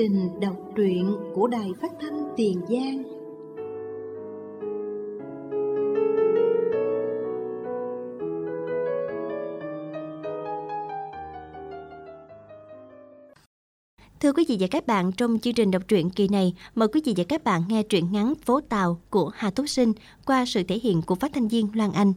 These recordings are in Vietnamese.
trình đọc truyện của Đài Phát thanh Tiền Giang. Thưa quý vị và các bạn, trong chương trình đọc truyện kỳ này, mời quý vị và các bạn nghe truyện ngắn Phố Tàu của Hà Túc Sinh qua sự thể hiện của phát thanh viên Loan Anh.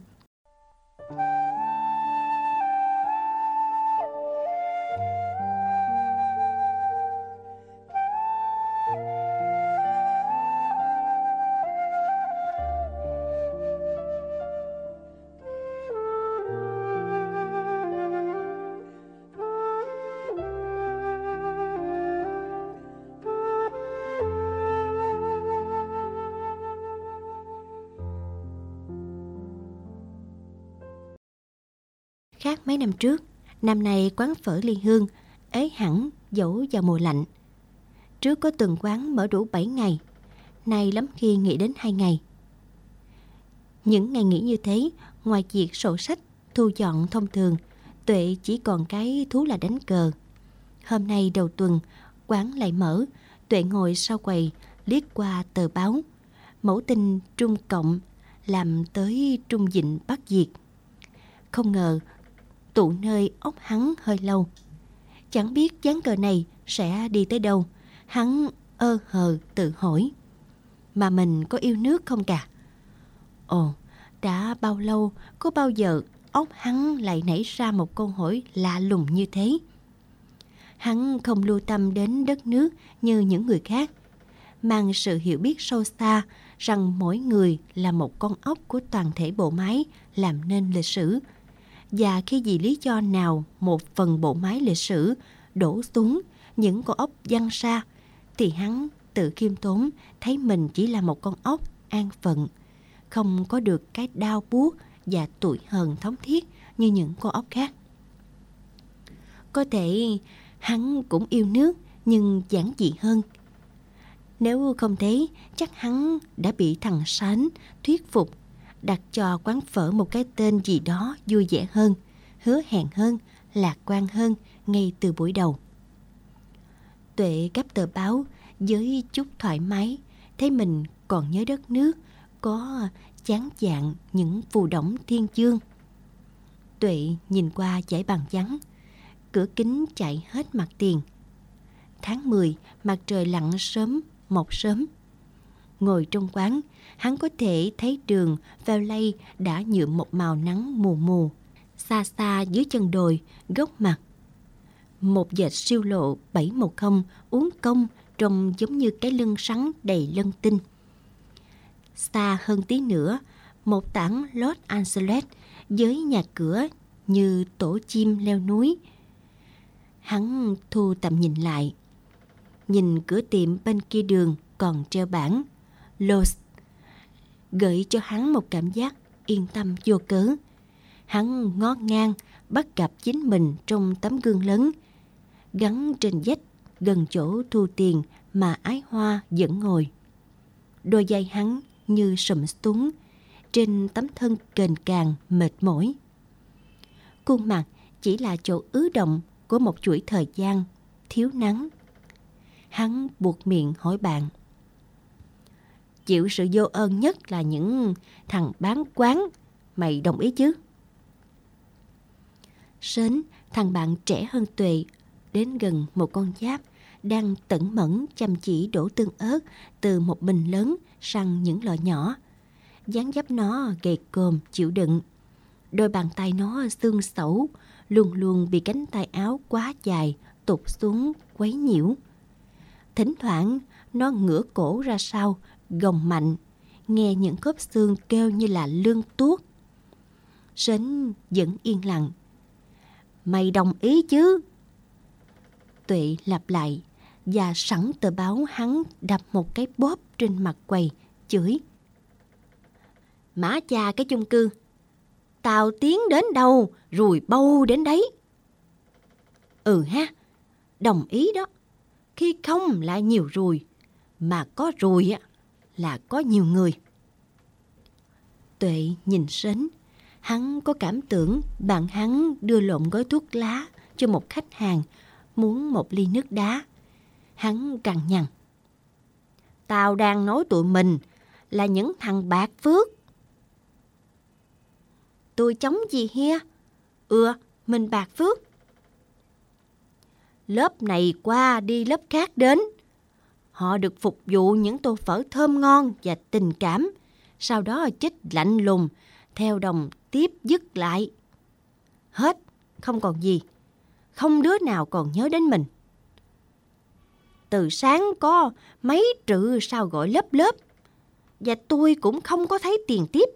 Khác mấy năm trước, năm nay quán phở Liên Hương ế hẳn dẫu vào mùa lạnh. Trước có từng quán mở đủ 7 ngày, nay lắm khi nghỉ đến 2 ngày. Những ngày nghỉ như thế, ngoài việc sổ sách, thu dọn thông thường, Tuệ chỉ còn cái thú là đánh cờ. Hôm nay đầu tuần, quán lại mở, Tuệ ngồi sau quầy, liếc qua tờ báo. Mẫu tin Trung Cộng làm tới Trung Dịnh Bắc Việt. Không ngờ tụ nơi ốc hắn hơi lâu. Chẳng biết ván cờ này sẽ đi tới đâu. Hắn ơ hờ tự hỏi, mà mình có yêu nước không cả? Ồ, đã bao lâu, có bao giờ ốc hắn lại nảy ra một câu hỏi lạ lùng như thế? Hắn không lưu tâm đến đất nước như những người khác, mang sự hiểu biết sâu xa rằng mỗi người là một con ốc của toàn thể bộ máy làm nên lịch sử. Và khi vì lý do nào một phần bộ máy lịch sử đổ xuống những con ốc văng xa, thì hắn tự khiêm tốn thấy mình chỉ là một con ốc an phận, không có được cái đau buốt và tủi hờn thống thiết như những con ốc khác. Có thể hắn cũng yêu nước nhưng giản dị hơn. Nếu không thế, chắc hắn đã bị thằng Sánh thuyết phục, đặt cho quán phở một cái tên gì đó vui vẻ hơn, hứa hẹn hơn, lạc quan hơn ngay từ buổi đầu. Tuệ gấp tờ báo với chút thoải mái, thấy mình còn nhớ đất nước, có chán chạng những phù đổng thiên chương. Tuệ nhìn qua dãy bàn vắng, cửa kính chạy hết mặt tiền. Tháng 10, mặt trời lặn sớm, mọc sớm. Ngồi trong quán, hắn có thể thấy đường vào lây đã nhuộm một màu nắng mù mù. Xa xa dưới chân đồi, góc mặt, một vệt siêu lộ 710 uốn cong trông giống như cái lưng sắn đầy lân tinh. Xa hơn tí nữa, một tảng Los Angeles với nhà cửa như tổ chim leo núi. Hắn thu tầm nhìn lại, nhìn cửa tiệm bên kia đường còn treo bảng Los, gợi cho hắn một cảm giác yên tâm vô cớ. Hắn ngó ngang bắt gặp chính mình trong tấm gương lớn gắn trên vách gần chỗ thu tiền mà Ái Hoa vẫn ngồi. Đôi vai hắn như sụm xuống trên tấm thân kềnh càng mệt mỏi. Khuôn mặt chỉ là chỗ ứ động của một chuỗi thời gian thiếu nắng. Hắn buột miệng hỏi bạn, chịu sự vô ơn nhất là những thằng bán quán, mày đồng ý chứ? Sến, thằng bạn trẻ hơn Tuệ, đến gần một con giáp đang tẩn mẫn chăm chỉ đổ tương ớt từ một bình lớn sang những lọ nhỏ. Dáng dấp nó gầy còm chịu đựng. Đôi bàn tay nó xương xẩu, luôn luôn bị cánh tay áo quá dài tụt xuống quấy nhiễu. Thỉnh thoảng nó ngửa cổ ra sau, gồng mạnh, nghe những khớp xương kêu như là lương tuốt. Sến vẫn yên lặng. Mày đồng ý chứ? Tuệ lặp lại, và sẵn tờ báo hắn đập một cái bóp trên mặt quầy, chửi. Mã cha cái chung cư, tao tiến đến đâu, rùi bâu đến đấy. Ừ ha, đồng ý đó. Khi không lại nhiều rùi, mà có rùi á là có nhiều người. Tuệ nhìn Sến, hắn có cảm tưởng bạn hắn đưa lộn gói thuốc lá cho một khách hàng muốn một ly nước đá. Hắn cằn nhằn. Tao đang nói tụi mình là những thằng bạc phước. Tôi chống gì hia? Mình bạc phước. Lớp này qua đi lớp khác đến. Họ được phục vụ những tô phở thơm ngon và tình cảm, sau đó chích lạnh lùng, theo đồng tiếp dứt lại. Hết, không còn gì. Không đứa nào còn nhớ đến mình. Từ sáng có mấy trự sao gọi lớp, và tôi cũng không có thấy tiền tiếp.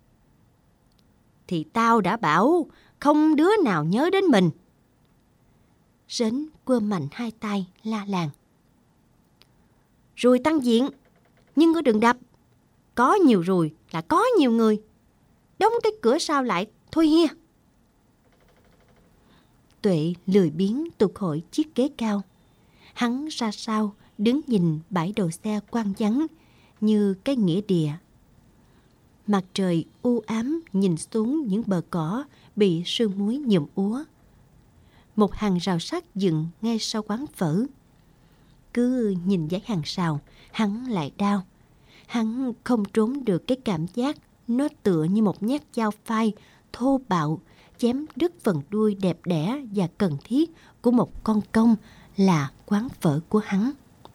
Thì tao đã bảo không đứa nào nhớ đến mình. Sến quơ mạnh hai tay la làng. Rồi tăng diện, nhưng có đừng đập. Có nhiều rồi là có nhiều người. Đóng cái cửa sau lại thôi hia. Tuệ lười biếng tụt khỏi chiếc ghế cao. Hắn ra sau đứng nhìn bãi đậu xe quang vắng như cái nghĩa địa. Mặt trời u ám nhìn xuống những bờ cỏ bị sương muối nhuộm úa. Một hàng rào sắt dựng ngay sau quán phở. Cứ nhìn dãy hàng rào, hắn lại đau. Hắn không trốn được cái cảm giác nó tựa như một nhát dao phai thô bạo chém đứt phần đuôi đẹp đẽ và cần thiết của một con công là quán phở của hắn.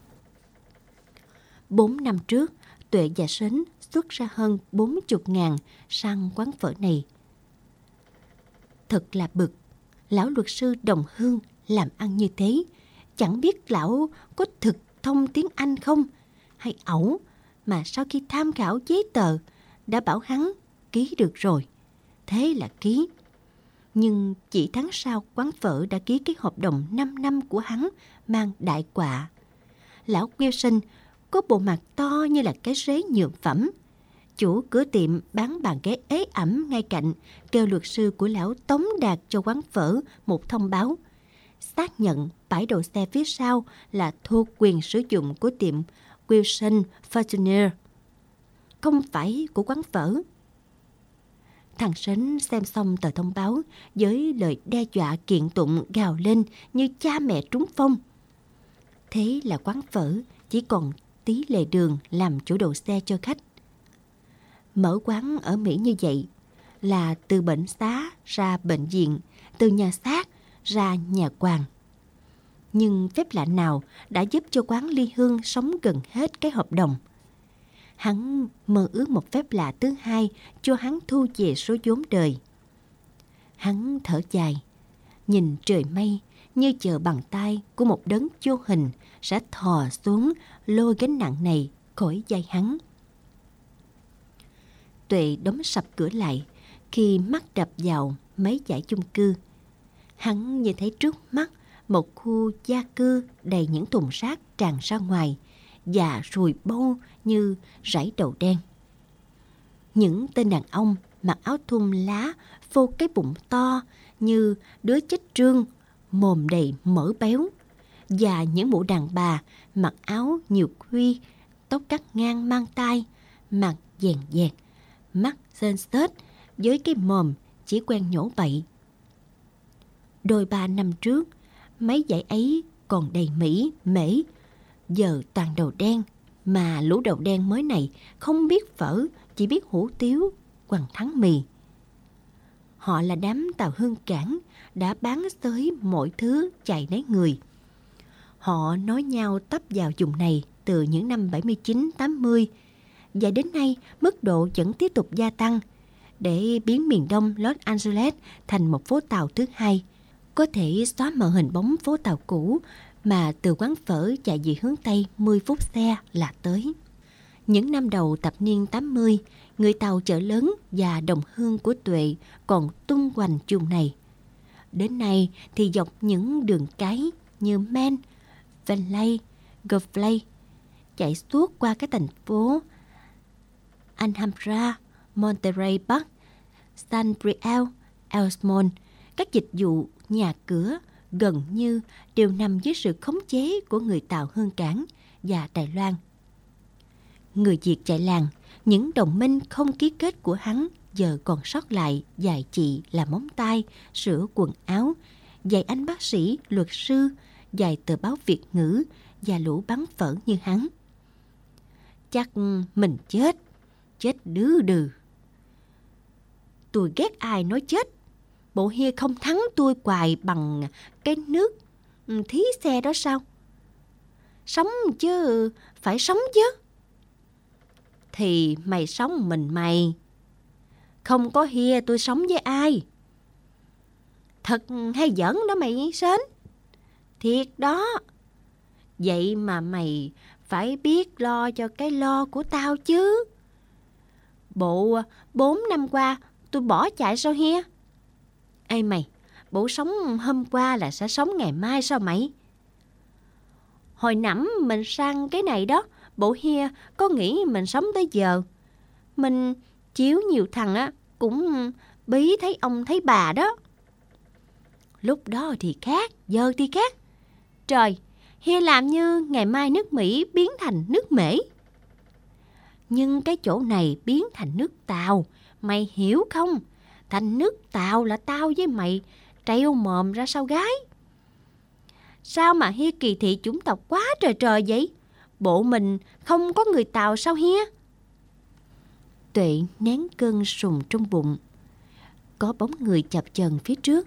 4 năm trước, Tuệ và Sến xuất ra hơn 40.000 sang quán phở này. Thật là bực, lão luật sư Đồng Hương làm ăn như thế, chẳng biết lão có thực thông tiếng Anh không hay ẩu, mà sau khi tham khảo giấy tờ đã bảo hắn ký được rồi. Thế là ký. Nhưng chỉ tháng sau quán phở đã ký cái hợp đồng 5 năm của hắn mang đại quạ. Lão Wilson có bộ mặt to như là cái rế nhượng phẩm. Chủ cửa tiệm bán bàn ghế ế ẩm ngay cạnh kêu luật sư của lão tống đạt cho quán phở một thông báo xác nhận bãi đậu xe phía sau là thuộc quyền sử dụng của tiệm Wilson Fortuner, không phải của quán phở. Thằng Sến xem xong tờ thông báo với lời đe dọa kiện tụng gào lên như cha mẹ trúng phong. Thế là quán phở chỉ còn tí lề đường làm chỗ đậu xe cho khách. Mở quán ở Mỹ như vậy là từ bệnh xá ra bệnh viện, từ nhà xác ra nhà quan. Nhưng phép lạ nào đã giúp cho quán Ly Hương sống gần hết cái hợp đồng. Hắn mơ ước một phép lạ thứ hai cho hắn thu về số vốn đời. Hắn thở dài, nhìn trời mây như chờ bàn tay của một đấng vô hình sẽ thò xuống lôi gánh nặng này khỏi vai hắn. Tuệ đóng sập cửa lại khi mắt đập vào mấy dãy chung cư. Hắn nhìn thấy trước mắt một khu gia cư đầy những thùng rác tràn ra ngoài và ruồi bâu như rải đậu đen. Những tên đàn ông mặc áo thun lá phô cái bụng to như đứa chết trương, mồm đầy mỡ béo, và những mụ đàn bà mặc áo nhiều khuy, tóc cắt ngang mang tai, mặt dèn dẹt, mắt sên sết với cái mồm chỉ quen nhổ bậy. Đôi 3 năm trước, mấy dãy ấy còn đầy Mỹ, mễ, giờ toàn đầu đen, mà lũ đầu đen mới này không biết phở, chỉ biết hủ tiếu, quằn thắng mì. Họ là đám tàu hương cảng đã bán tới mọi thứ chạy lấy người. Họ nói nhau tấp vào vùng này từ những năm 79-80, và đến nay mức độ vẫn tiếp tục gia tăng để biến miền đông Los Angeles thành một phố tàu thứ hai, có thể xóa mờ hình bóng phố tàu cũ mà từ quán phở chạy về hướng Tây 10 phút xe là tới. Những năm đầu thập niên 80, người Tàu chợ lớn và đồng hương của Tuệ còn tung hoành vùng này. Đến nay thì dọc những đường cái như Main, Valley, Gulfley chạy suốt qua các thành phố Alhambra, Monterey Park, San Briel, Elsmont, các dịch vụ nhà cửa gần như đều nằm dưới sự khống chế của người Tàu hương cảng và Đài Loan. Người Việt chạy làng, những đồng minh không ký kết của hắn giờ còn sót lại vài chị làm móng tay, sửa quần áo, vài anh bác sĩ, luật sư, vài tờ báo Việt ngữ và lũ bắn phở như hắn. Chắc mình chết đứ đừ. Tôi ghét ai nói chết. Bộ Hia không thắng tôi hoài bằng cái nước thí xe đó sao? Sống chứ, phải sống chứ. Thì mày sống mình mày. Không có Hia tôi sống với ai? Thật hay giỡn đó mày Sến. Thiệt đó. Vậy mà mày phải biết lo cho cái lo của tao chứ. Bộ 4 năm qua tôi bỏ chạy sao Hia? Ê mày, bộ sống hôm qua là sẽ sống ngày mai sao mày? Hồi nãm mình sang cái này đó, bộ Hia có nghĩ mình sống tới giờ. Mình chiếu nhiều thằng á, cũng bí thấy ông thấy bà đó. Lúc đó thì khác, giờ thì khác. Trời, Hia làm như ngày mai nước Mỹ biến thành nước Mễ. Nhưng cái chỗ này biến thành nước Tàu, mày hiểu không? Thành nước Tàu là tao với mày treo mồm ra sau gái. Sao mà Hia kỳ thị chủng tộc quá trời trời vậy? Bộ mình không có người Tàu sao Hia? Tuệ nén cơn sùng trong bụng. Có bóng người chập chờn phía trước.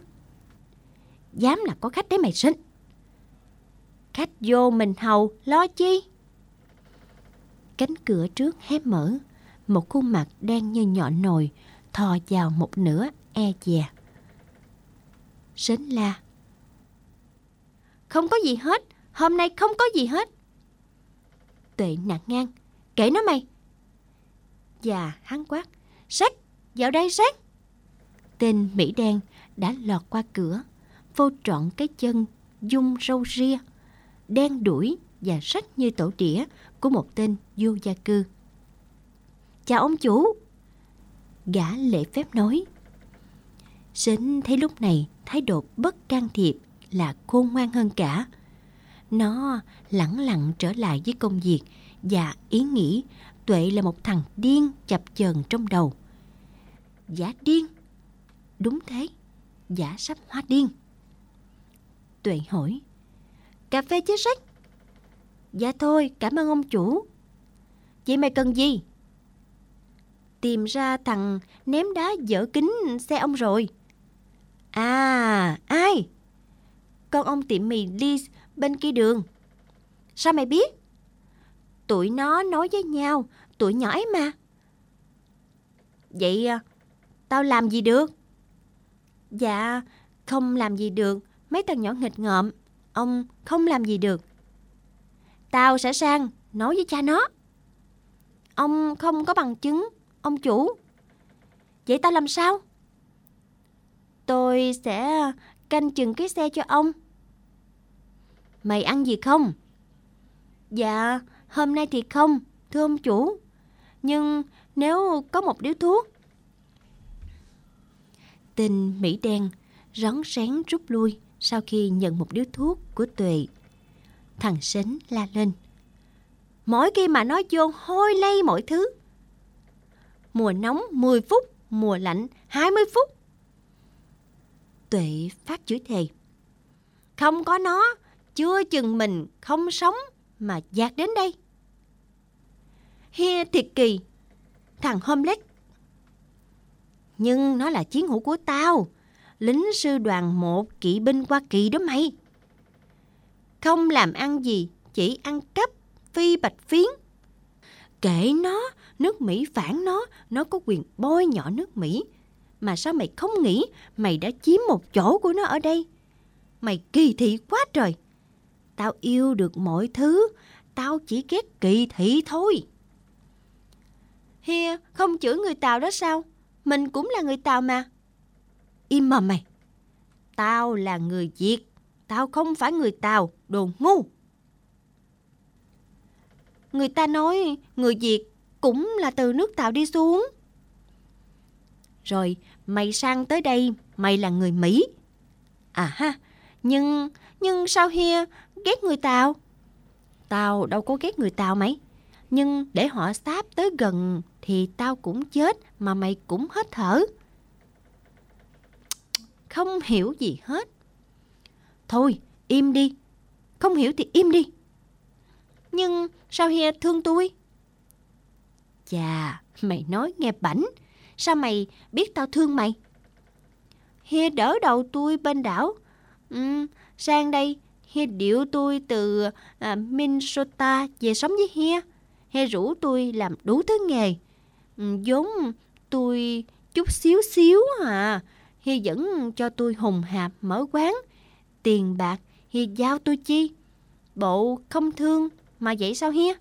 Dám là có khách đấy mày Sinh. Khách vô mình hầu, lo chi? Cánh cửa trước hé mở. Một khuôn mặt đen như nhọn nồi thò vào một nửa e dè. Sến la. Không có gì hết, hôm nay không có gì hết. Tuệ nạt ngang. Kệ nó mày. Và hắn quát. Sách, vào đây sách. Tên Mỹ đen đã lọt qua cửa, vô trọn cái chân dung râu ria, đen đuổi và sách như tổ đĩa của một tên vô gia cư. Chào ông chủ. Gã lễ phép nói. Sến thấy lúc này thái độ bất can thiệp là khôn ngoan hơn cả. Nó lẳng lặng trở lại với công việc và ý nghĩ Tuệ là một thằng điên chập chờn trong đầu. Gã điên. Đúng thế, gã sắp hóa điên. Tuệ hỏi. Cà phê chứ sách? Dạ thôi, cảm ơn ông chủ. Vậy mày cần gì? Tìm ra thằng ném đá vỡ kính xe ông rồi. À, ai? Con ông tiệm mì Liz bên kia đường. Sao mày biết? Tụi nó nói với nhau, tụi nhỏ ấy mà. Vậy tao làm gì được? Dạ, không làm gì được. Mấy thằng nhỏ nghịch ngợm, ông không làm gì được. Tao sẽ sang nói với cha nó. Ông không có bằng chứng, ông chủ. Vậy tao làm sao? Tôi sẽ canh chừng cái xe cho ông. Mày ăn gì không? Dạ, hôm nay thì không, thưa ông chủ. Nhưng nếu có một điếu thuốc. Tên Mỹ đen rón rén rút lui sau khi nhận một điếu thuốc của Tuệ. Thằng Sến la lên. Mỗi khi mà nó vô hôi lây mọi thứ. Mùa nóng 10 phút, mùa lạnh 20 phút. Tuệ phát chửi thề. Không có nó, chưa chừng mình không sống mà dạt đến đây. Hia thiệt kỳ, thằng homeless. Nhưng nó là chiến hữu của tao, lính sư đoàn 1 kỵ binh Hoa Kỳ đó mày. Không làm ăn gì, chỉ ăn cắp, phi bạch phiến. Kệ nó, nước Mỹ phản nó có quyền bôi nhọ nước Mỹ. Mà sao mày không nghĩ mày đã chiếm một chỗ của nó ở đây? Mày kỳ thị quá trời. Tao yêu được mọi thứ, tao chỉ ghét kỳ thị thôi. Hia không chửi người Tàu đó sao? Mình cũng là người Tàu mà. Im mồm mày. Tao là người Việt, tao không phải người Tàu, đồ ngu. Người ta nói người Việt cũng là từ nước Tàu đi xuống. Rồi mày sang tới đây, mày là người Mỹ. À ha, nhưng sao Hia ghét người Tàu? Tao đâu có ghét người Tàu mày. Nhưng để họ sáp tới gần thì tao cũng chết mà mày cũng hết thở. Không hiểu gì hết. Thôi, im đi. Không hiểu thì im đi. Nhưng sao Hia thương tôi? Chà, mày nói nghe bảnh. Sao mày biết tao thương mày? Hia đỡ đầu tôi bên đảo. Sang đây, Hia điệu tôi từ Minnesota về sống với Hia. Hia rủ tôi làm đủ thứ nghề. Vốn tôi chút xíu xíu à. Hia vẫn cho tôi hùng hạp mở quán. Tiền bạc Hia giao tôi chi? Bộ không thương mà vậy sao Hia?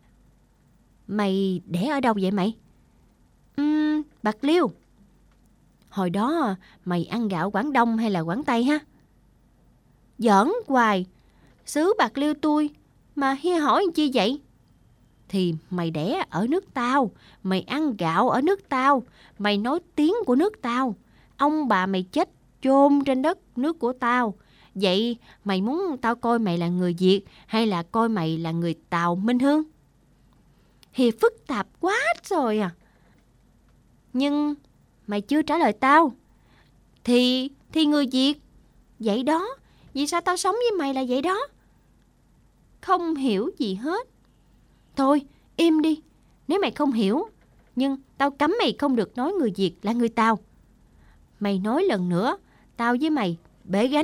Mày đẻ ở đâu vậy mày? Bạc Liêu. Hồi đó mày ăn gạo Quảng Đông hay là Quảng Tây ha? Giỡn hoài. Xứ Bạc Liêu tôi mà Hia hỏi chi vậy? Thì mày đẻ ở nước tao, mày ăn gạo ở nước tao, mày nói tiếng của nước tao. Ông bà mày chết chôn trên đất nước của tao. Vậy mày muốn tao coi mày là người Việt hay là coi mày là người Tàu Minh Hương? Thì phức tạp quá rồi à. Nhưng mày chưa trả lời tao. Thì người Việt. Vậy đó. Vì sao tao sống với mày là vậy đó? Không hiểu gì hết. Thôi im đi. Nếu mày không hiểu. Nhưng tao cấm mày không được nói người Việt là người Tàu. Mày nói lần nữa, tao với mày bể gánh.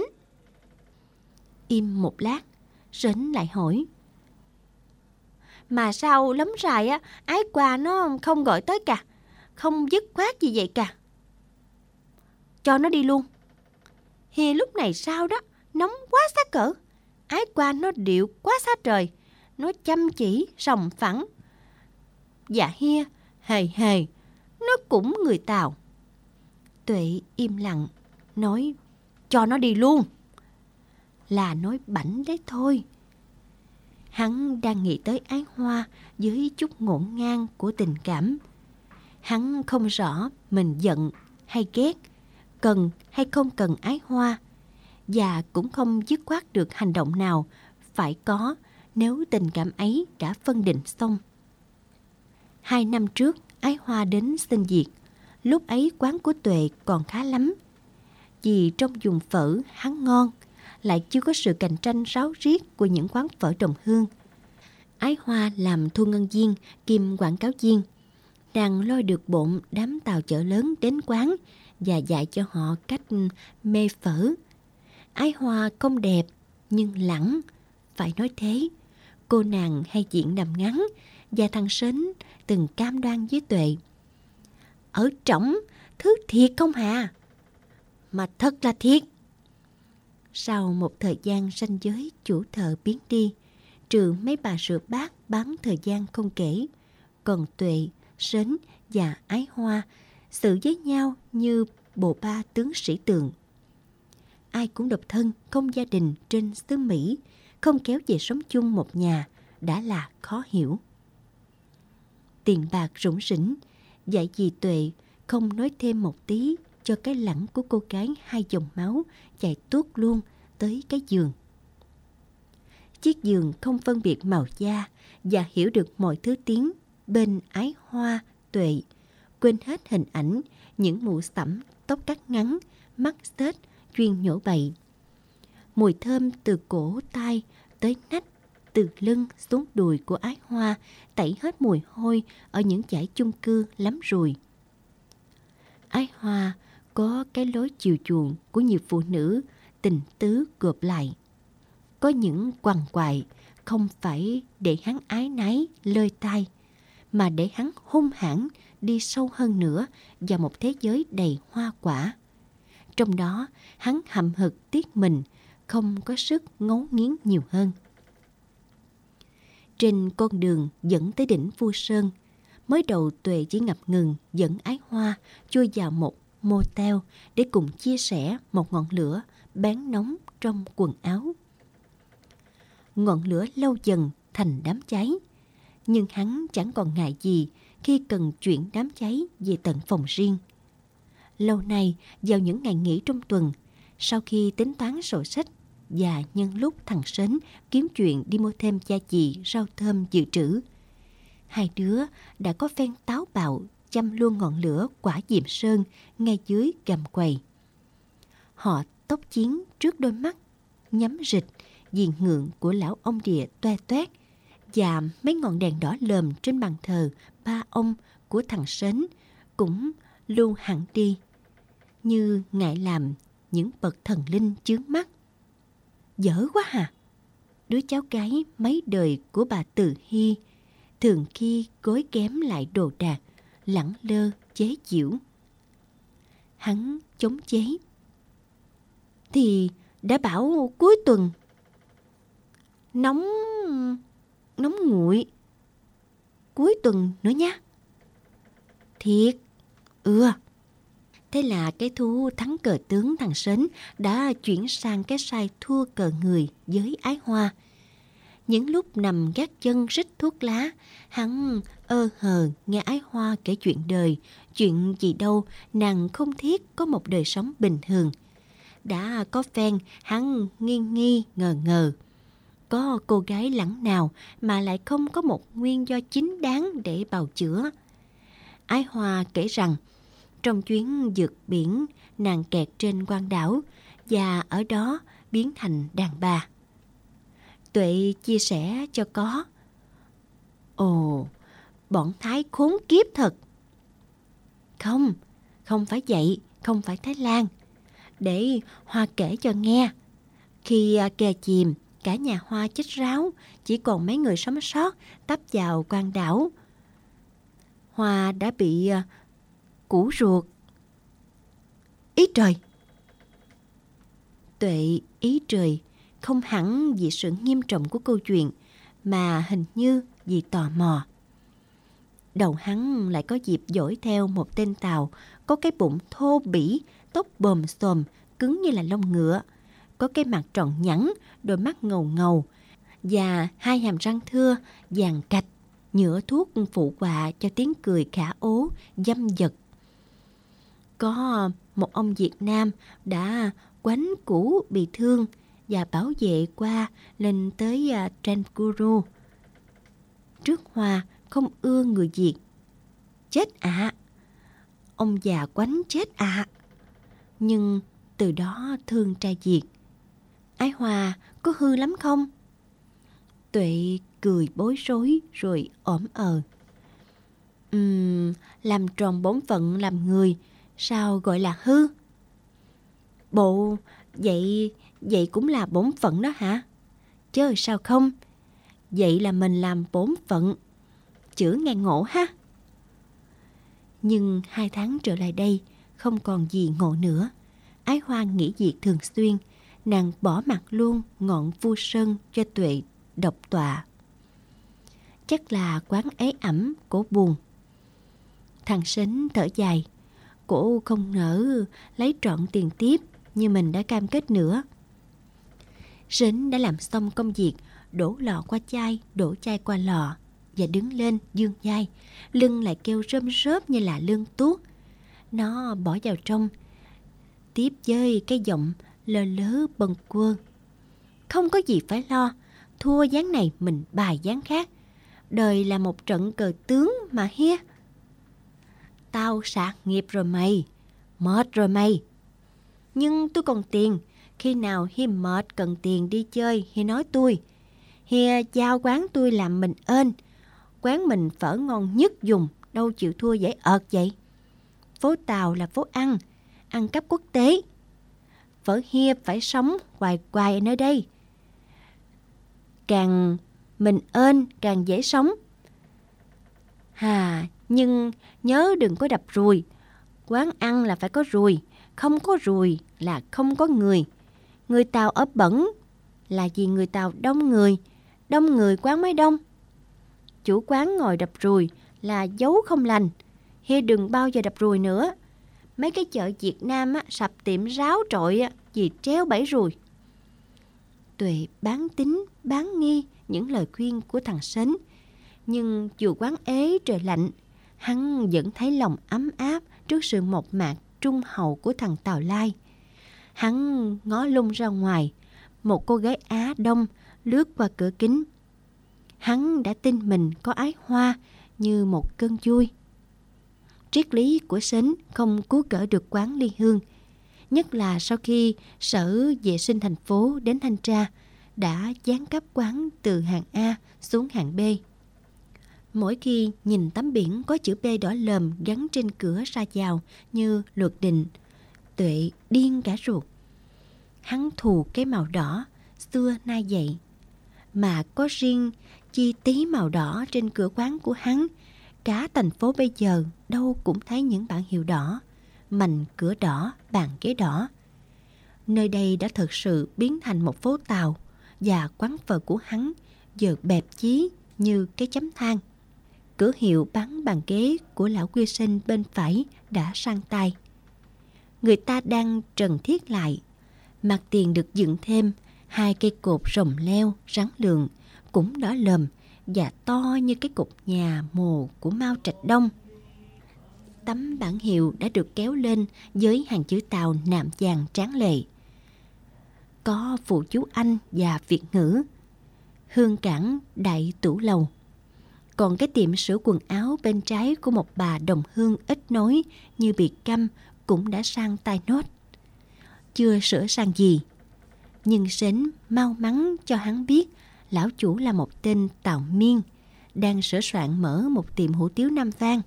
Im một lát, Sến lại hỏi. Mà sao lắm rài á, Ái Hoa nó không gọi tới cả. Không dứt khoát gì vậy cả. Cho nó đi luôn. Hia lúc này sao đó, nóng quá xá cỡ. Ái Hoa nó điệu quá xá trời. Nó chăm chỉ, sòng phẳng. Dạ Hia, hề, nó cũng người Tàu. Tuệ im lặng, nói cho nó đi luôn. Là nói bảnh đấy thôi. Hắn đang nghĩ tới Ái Hoa với chút ngổn ngang của tình cảm. Hắn không rõ mình giận hay ghét, cần hay không cần Ái Hoa, và cũng không dứt khoát được hành động nào phải có nếu tình cảm ấy đã phân định xong. 2 năm trước, Ái Hoa đến xin việc. Lúc ấy quán của Tuệ còn khá lắm. Vì trong vùng phở hắn ngon, lại chưa có sự cạnh tranh ráo riết của những quán phở đồng hương. Ái Hoa làm thu ngân viên kiêm quảng cáo viên. Nàng lôi được bộn đám tàu chợ lớn đến quán và dạy cho họ cách mê phở. Ái Hoa không đẹp nhưng lẳng, phải nói thế. Cô nàng hay chuyện nằm ngắn và thằng Sến từng cam đoan với Tuệ. Ở trỏng, thứ thiệt không hà? Mà thật là thiệt. Sau một thời gian ranh giới chủ thợ biến đi, trừ mấy bà rửa bát bán thời gian không kể, còn Tuệ, Sến và Ái Hoa xử với nhau như bộ ba tướng sĩ tượng. Ai cũng độc thân, không gia đình trên xứ Mỹ, không kéo về sống chung một nhà đã là khó hiểu. Tiền bạc rủng rỉnh, dạy dì Tuệ không nói thêm một tí cho cái lẳng của cô gái 2 dòng máu chạy tuốt luôn tới cái giường. Chiếc giường không phân biệt màu da và hiểu được mọi thứ tiếng bên Ái Hoa, Tuệ, quên hết hình ảnh những mụ sẫm tóc cắt ngắn, mắt xếch chuyên nhổ bậy. Mùi thơm từ cổ tai tới nách, từ lưng xuống đùi của Ái Hoa tẩy hết mùi hôi ở những dãy chung cư lắm rồi. Ái Hoa có cái lối chiều chuộng của nhiều phụ nữ tình tứ gộp lại. Có những quằn quại không phải để hắn ái náy lơi tai, mà để hắn hung hãn đi sâu hơn nữa vào một thế giới đầy hoa quả. Trong đó hắn hậm hực tiếc mình không có sức ngấu nghiến nhiều hơn. Trên con đường dẫn tới đỉnh Vu Sơn, mới đầu Tuệ chỉ ngập ngừng dẫn Ái Hoa chui vào một motel để cùng chia sẻ một ngọn lửa bén nóng trong quần áo. Ngọn lửa lâu dần thành đám cháy, nhưng hắn chẳng còn ngại gì khi cần chuyển đám cháy về tận phòng riêng. Lâu nay, vào những ngày nghỉ trong tuần, sau khi tính toán sổ sách và nhân lúc thằng Sến kiếm chuyện đi mua thêm gia vị, rau thơm dự trữ, hai đứa đã có phen táo bạo châm luôn ngọn lửa quả diệm sơn ngay dưới gầm quầy. Họ tốc chiến trước đôi mắt nhắm rịch vì ngượng của lão ông địa toe toét và mấy ngọn đèn đỏ lờm trên bàn thờ ba ông của thằng Sến cũng lưu hẳn đi, như ngại làm những bậc thần linh chướng mắt. Dở quá hả? Đứa cháu gái mấy đời của bà Từ Hy thường khi gối ghém lại đồ đạc, lẳng lơ chế giễu. Hắn chống chế. Thì đã bảo cuối tuần. Nóng nguội. Cuối tuần nữa nhé. Thiệt. Thế là cái thú thắng cờ tướng thằng Sến đã chuyển sang cái sai thua cờ người với Ái Hoa. Những lúc nằm gác chân rít thuốc lá, hắn ơ hờ nghe Ái Hoa kể chuyện đời, chuyện gì đâu nàng không thiết có một đời sống bình thường. Đã có phen hắn nghi ngờ. Có cô gái lẳng nào mà lại không có một nguyên do chính đáng để bào chữa. Ái Hoa kể rằng trong chuyến vượt biển nàng kẹt trên quan đảo và ở đó biến thành đàn bà. Tuệ chia sẻ cho có. Ồ, bọn Thái khốn kiếp thật. Không phải vậy, không phải Thái Lan. Để Hoa kể cho nghe. Khi ghe chìm, cả nhà Hoa chết ráo, chỉ còn mấy người sống sót tấp vào quan đảo. Hoa đã bị củ ruột. Ý trời! Tuệ ý trời không hẳn vì sự nghiêm trọng của câu chuyện, mà hình như vì tò mò. Đầu hắn lại có dịp dõi theo một tên Tàu có cái bụng thô bỉ, tóc bồm xồm, cứng như là lông ngựa, có cái mặt tròn nhẵn, đôi mắt ngầu ngầu và hai hàm răng thưa vàng cạch, nhựa thuốc phụ họa cho tiếng cười khả ố, dâm dật. Có một ông Việt Nam đã quánh cũ bị thương và bảo vệ qua lên tới Tranguru. Trước Hoa không ưa người Việt. Chết ạ! Ông già quánh chết ạ! Nhưng từ đó thương trai Việt. Ái Hoa có hư lắm không? Tuệ cười bối rối rồi ỏm ờ. Làm tròn bổn phận làm người, sao gọi là hư? Bộ, vậy cũng là bổn phận đó hả? Chứ sao không? Vậy là mình làm bổn phận. Chữ nghe ngộ ha. Nhưng 2 tháng trở lại đây, không còn gì ngộ nữa. Ái Hoa nghỉ việc thường xuyên, nàng bỏ mặt luôn ngọn Vu Sơn cho Tuệ độc tọa. Chắc là quán ế ẩm, cổ buồn. Thằng Sính thở dài. Cổ không nỡ lấy trọn tiền tiếp như mình đã cam kết nữa. Sính đã làm xong công việc, đổ lọ qua chai, đổ chai qua lọ và đứng lên dương vai, lưng lại kêu rơm rớp như là lương tuốt. Nó bỏ vào trong, tiếp với cái giọng lơ lớ bâng quơ. Không có gì phải lo, thua ván này mình bài ván khác. Đời là một trận cờ tướng mà hia. Tao sạc nghiệp rồi mày, mệt rồi mày. Nhưng tôi còn tiền, khi nào Hi mệt cần tiền đi chơi Hi nói tôi. Hi giao quán tôi làm mình ên. Quán mình phở ngon nhất dùng, đâu chịu thua dễ ợt vậy. Phố Tàu là phố ăn cắp quốc tế. Phở Hi phải sống hoài hoài ở nơi đây. Càng mình ên càng dễ sống. Nhưng nhớ đừng có đập ruồi. Quán ăn là phải có ruồi, không có ruồi là không có người. Người Tàu ở bẩn là vì người Tàu đông người quán mới đông. Chủ quán ngồi đập ruồi là dấu không lành. Hi đừng bao giờ đập ruồi nữa. Mấy cái chợ Việt Nam sập tiệm ráo trội vì treo bẫy ruồi. Tuệ bán tín bán nghi những lời khuyên của thằng Sính. Nhưng dù quán ế trời lạnh, hắn vẫn thấy lòng ấm áp trước sự mộc mạc trung hậu của thằng Tào Lai. Hắn ngó lung ra ngoài, một cô gái Á Đông lướt qua cửa kính. Hắn đã tin mình có Ái Hoa như một cơn vui. Triết lý của Sính không cứu cỡ được quán Ly Hương, nhất là sau khi Sở Vệ sinh thành phố đến thanh tra, đã giáng cấp quán từ hạng A xuống hạng B. Mỗi khi nhìn tấm biển có chữ B đỏ lòm gắn trên cửa ra vào như luật định, Tuệ điên cả ruột. Hắn thù cái màu đỏ xưa nay vậy, mà có riêng chi tí màu đỏ trên cửa quán của hắn, cả thành phố bây giờ đâu cũng thấy những bảng hiệu đỏ, mành cửa đỏ, bàn ghế đỏ. Nơi đây đã thực sự biến thành một phố tàu, và quán phở của hắn giờ bẹp chí như cái chấm than. Cửa hiệu bán bàn ghế của lão quy sinh bên phải đã sang tay. Người ta đang trần thiết lại. Mặt tiền được dựng thêm 2 cây cột rồng leo rắn lượn, cũng đỏ lòm và to như cái cột nhà mồ của Mao Trạch Đông. Tấm bảng hiệu đã được kéo lên với hàng chữ Tàu nạm vàng tráng lệ. Có phụ chú Anh và Việt ngữ. Hương cảng đại tủ lầu. Còn cái tiệm sửa quần áo bên trái của một bà đồng hương ít nói như bị câm cũng đã sang tay nốt. Chưa sửa sang gì, nhưng Sến mau mắn cho hắn biết lão chủ là một tên Tàu Miên, đang sửa soạn mở một tiệm hủ tiếu Nam Vang.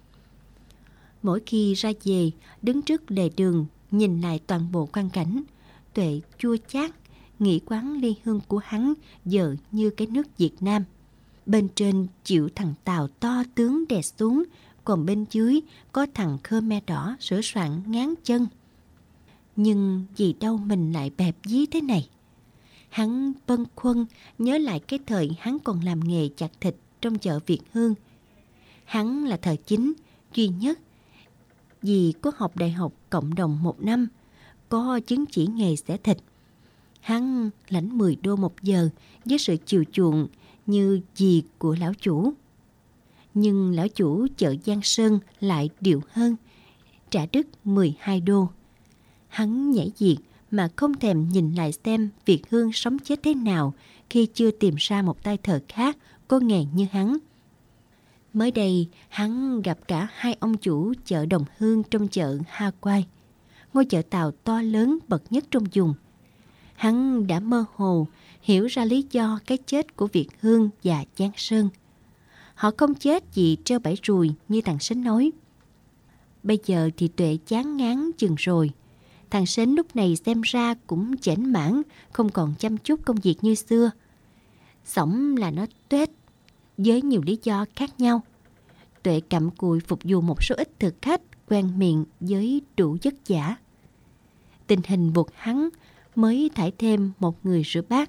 Mỗi khi ra về, đứng trước lề đường nhìn lại toàn bộ quang cảnh, Tuệ chua chát nghĩ quán ly hương của hắn giờ như cái nước Việt Nam. Bên trên chịu thằng Tàu to tướng đè xuống, còn bên dưới có thằng Khmer đỏ sửa soạn ngán chân. Nhưng vì đâu mình lại bẹp dí thế này? Hắn bâng khuâng nhớ lại cái thời hắn còn làm nghề chặt thịt trong chợ Việt Hương. Hắn là thời chính, duy nhất, vì có học đại học cộng đồng 1 năm, có chứng chỉ nghề xẻ thịt. Hắn lãnh 10 đô 1 giờ với sự chiều chuộng như dì của lão chủ. Nhưng lão chủ chợ Giang Sơn lại điệu hơn, trả đứt 12 đô. Hắn nhảy việc mà không thèm nhìn lại xem Việt Hương sống chết thế nào khi chưa tìm ra một tay thợ khác có nghề như hắn. Mới đây, hắn gặp cả 2 ông chủ chợ Đồng Hương trong chợ Ha Quai, ngôi chợ Tàu to lớn bậc nhất trong vùng. Hắn đã mơ hồ hiểu ra lý do cái chết của Việt Hương và Giang Sơn. Họ không chết vì treo bẫy ruồi như thằng Sến nói. Bây giờ thì Tuệ chán ngán chừng rồi. Thằng Sến lúc này xem ra cũng chểnh mãn, không còn chăm chút công việc như xưa. Xỏng là nó tuết, với nhiều lý do khác nhau. Tuệ cặm cụi phục vụ một số ít thực khách quen miệng với đủ vất vả. Tình hình buộc hắn mới thải thêm một người rửa bát.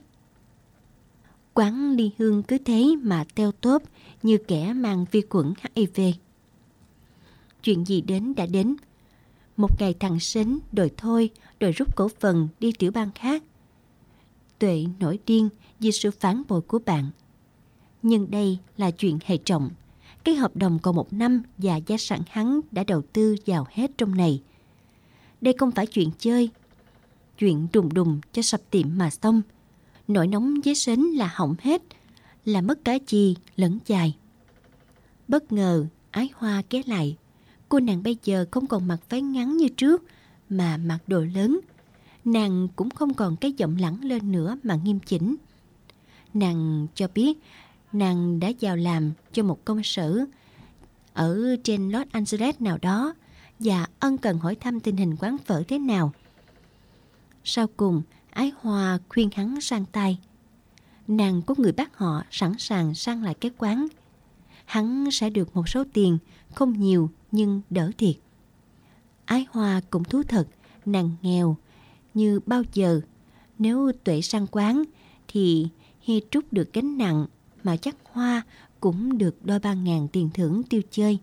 Quán ly hương cứ thế mà teo tóp như kẻ mang vi khuẩn HIV. Chuyện gì đến đã đến. Một ngày thằng Sến đòi thôi, đòi rút cổ phần đi tiểu bang khác. Tuệ nổi điên vì sự phản bội của bạn. Nhưng đây là chuyện hệ trọng. Cái hợp đồng còn 1 năm và gia sản hắn đã đầu tư vào hết trong này. Đây không phải chuyện chơi. Chuyện đùng đùng cho sập tiệm mà xong. Nỗi nóng với Sến là hỏng hết, là mất cả chi lẫn dài. Bất ngờ Ái Hoa ghé lại. Cô nàng bây giờ không còn mặc váy ngắn như trước, mà mặc đồ lớn. Nàng cũng không còn cái giọng lẳng lên nữa mà nghiêm chỉnh. Nàng cho biết nàng đã vào làm cho một công sở ở trên Los Angeles nào đó và ân cần hỏi thăm tình hình quán phở thế nào. Sau cùng, Ái Hoa khuyên hắn sang tay. Nàng có người bắt họ sẵn sàng sang lại cái quán. Hắn sẽ được một số tiền, không nhiều nhưng đỡ thiệt. Ái Hoa cũng thú thật, nàng nghèo như bao giờ. Nếu Tuệ sang quán thì Hi trút được gánh nặng, mà chắc Hoa cũng được đôi 3.000 tiền thưởng tiêu chơi.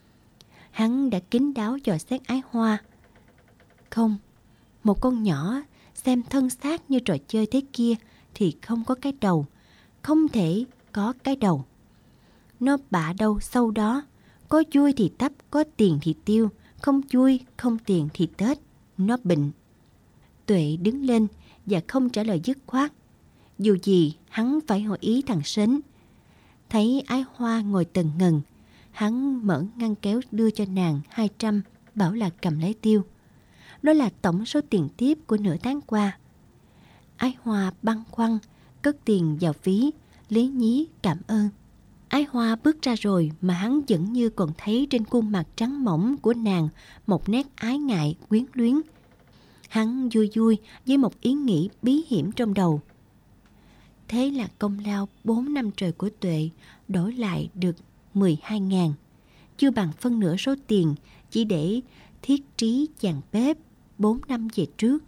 Hắn đã kín đáo dò xét Ái Hoa. Không, một con nhỏ xem thân xác như trò chơi thế kia thì không có cái đầu, không thể có cái đầu. Nó bạ đâu sâu đó, có vui thì tấp, có tiền thì tiêu, không vui, không tiền thì Tết, nó bệnh. Tuệ đứng lên và không trả lời dứt khoát. Dù gì hắn phải hỏi ý thằng Sến. Thấy Ái Hoa ngồi tần ngần, hắn mở ngăn kéo đưa cho nàng 200, bảo là cầm lấy tiêu. Đó là tổng số tiền tiếp của nửa tháng qua. Ái Hoa băn khoăn, cất tiền vào ví, lý nhí cảm ơn. Ái Hoa bước ra rồi mà hắn vẫn như còn thấy trên khuôn mặt trắng mỏng của nàng một nét ái ngại quyến luyến. Hắn vui vui với một ý nghĩ bí hiểm trong đầu. Thế là công lao 4 năm trời của Tuệ đổi lại được 12.000, chưa bằng phân nửa số tiền chỉ để thiết trí chàng bếp 4 năm về trước.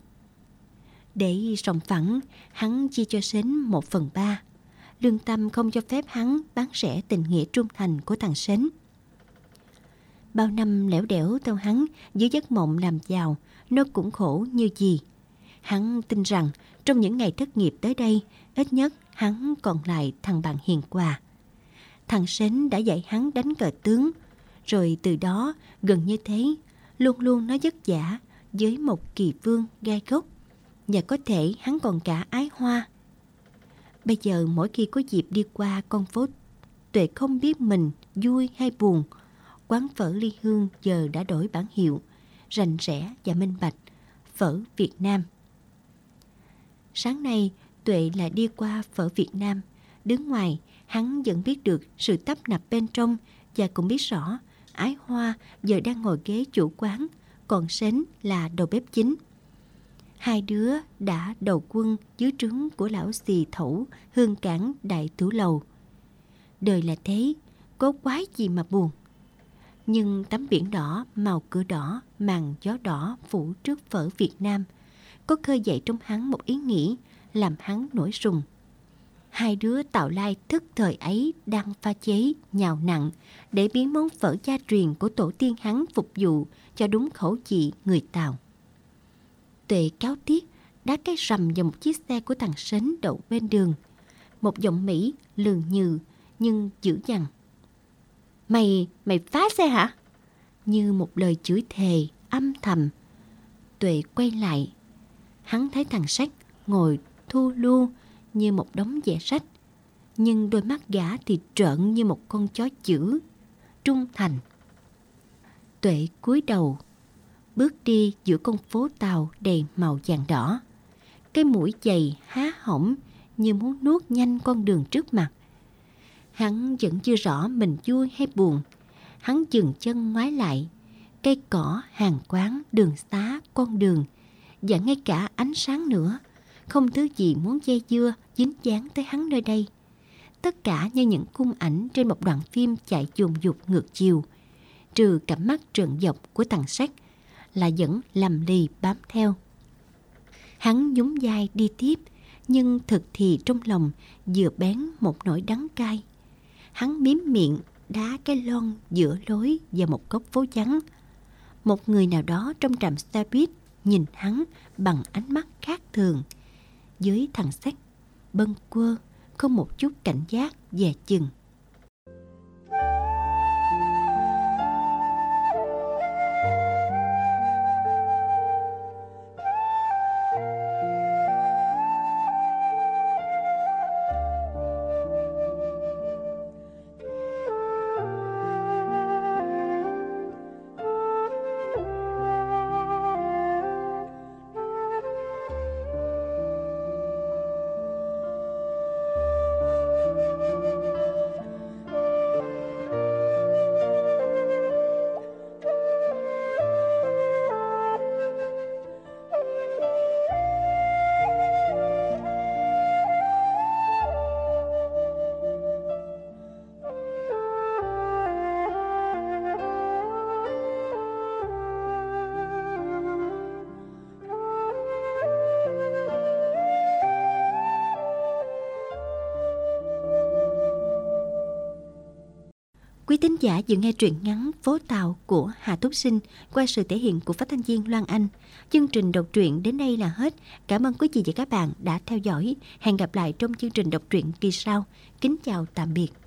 Để sòng phẳng, hắn chia cho Sến 1/3. Lương tâm không cho phép hắn bán rẻ tình nghĩa trung thành của thằng Sến. Bao năm lẻo đẻo theo hắn dưới giấc mộng làm giàu, nó cũng khổ như gì. Hắn tin rằng trong những ngày thất nghiệp tới đây, ít nhất hắn còn lại thằng bạn hiền hòa. Thằng Sến đã dạy hắn đánh cờ tướng, rồi từ đó gần như thế, luôn luôn nó vất vả với một kỳ vương gai góc, và có thể hắn còn cả Ái Hoa. Bây giờ mỗi khi có dịp đi qua con phố, Tuệ không biết mình vui hay buồn. Quán phở Ly Hương giờ đã đổi bản hiệu, rành rẽ và minh bạch, phở Việt Nam. Sáng nay Tuệ lại đi qua phở Việt Nam. Đứng ngoài, hắn vẫn biết được sự tấp nập bên trong và cũng biết rõ Ái Hoa giờ đang ngồi ghế chủ quán, còn Sến là đầu bếp chính. Hai đứa đã đầu quân dưới trướng của lão xì thẩu Hương Cảng đại tửu lầu. Đời là thế, có quái gì mà buồn. Nhưng tấm biển đỏ, màu cửa đỏ, màn gió đỏ phủ trước phở Việt Nam có khơi dậy trong hắn một ý nghĩ làm hắn nổi sùng. Hai đứa Tào Lai thức thời ấy đang pha chế nhào nặng để biến món phở gia truyền của tổ tiên hắn phục vụ cho đúng khẩu vị người Tàu. Tuệ cáo tiếc đá cái rầm vào một chiếc xe của thằng Sến đậu bên đường. Một giọng Mỹ lường nhừ nhưng dữ dằn. Mày phá xe hả? Như một lời chửi thề âm thầm. Tuệ quay lại. Hắn thấy thằng Sách ngồi thu lu như một đống vẽ sách, nhưng đôi mắt gã thì trợn như một con chó dữ, trung thành. Tuệ cúi đầu, bước đi giữa con phố Tàu đầy màu vàng đỏ. Cái mũi dày há hõng như muốn nuốt nhanh con đường trước mặt. Hắn vẫn chưa rõ mình vui hay buồn. Hắn dừng chân ngoái lại. Cây cỏ, hàng quán, đường xá, con đường, và ngay cả ánh sáng nữa, không thứ gì muốn dây dưa dính dáng tới hắn nơi đây. Tất cả như những khung ảnh trên một đoạn phim chạy dồn dục ngược chiều, trừ cặp mắt trợn dọc của thằng Sách là vẫn lầm lì bám theo. Hắn nhún vai đi tiếp, nhưng thực thì trong lòng vừa bén một nỗi đắng cay. Hắn miếm miệng đá cái lon giữa lối vào một góc phố vắng. Một người nào đó trong trạm xe buýt nhìn hắn bằng ánh mắt khác thường. Với thằng Sách bâng quơ, không một chút cảnh giác dè chừng. Quý thính giả vừa nghe truyện ngắn Phố Tàu của Hà Thúc Sinh qua sự thể hiện của phát thanh viên Loan Anh. Chương trình đọc truyện đến đây là hết. Cảm ơn quý vị và các bạn đã theo dõi. Hẹn gặp lại trong chương trình đọc truyện kỳ sau. Kính chào tạm biệt.